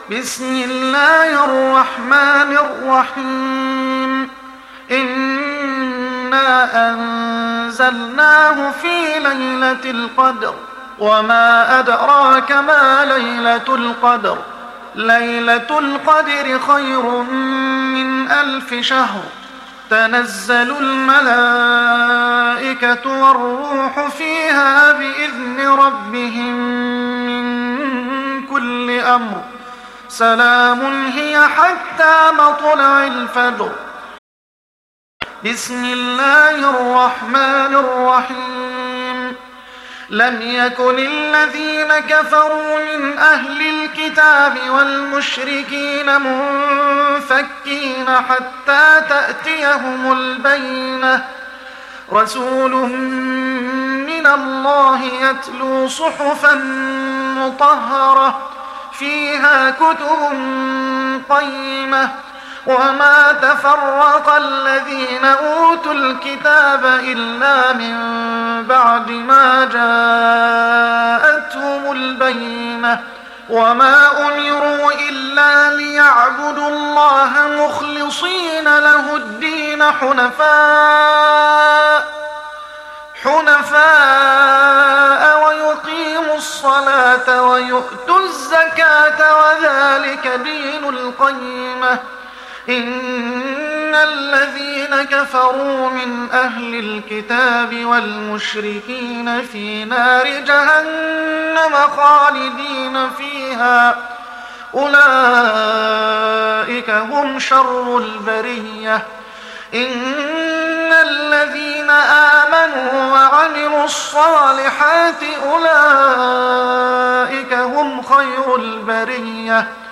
بسم الله الرحمن الرحيم. إنا أنزلناه في ليلة القدر وما أدراك ما ليلة القدر. ليلة القدر خير من 1000 شهر. تنزل الملائكة والروح فيها بإذن ربهم من كل أمر. سلام هي حتى مطلع الفجر. بسم الله الرحمن الرحيم. لم يكن الذين كفروا من أهل الكتاب والمشركين منفكين حتى تأتيهم البينة. رسول من الله يتلو صحفا مطهرة فيها كتب قيمة. وما تفرق الذين أوتوا الكتاب إلا من بعد ما جاءتهم البينة. وما أمروا إلا ليعبدوا الله مخلصين له الدين حنفاء ويقيموا الصلاة ويؤتوا الزكاة وذلك دين القيمة. إن الذين كفروا من أهل الكتاب والمشركين في نار جهنم خالدين فيها أولئك هم شر البرية. إن الذين آمنوا وعملوا الصالحات أولئك هم خير البرية.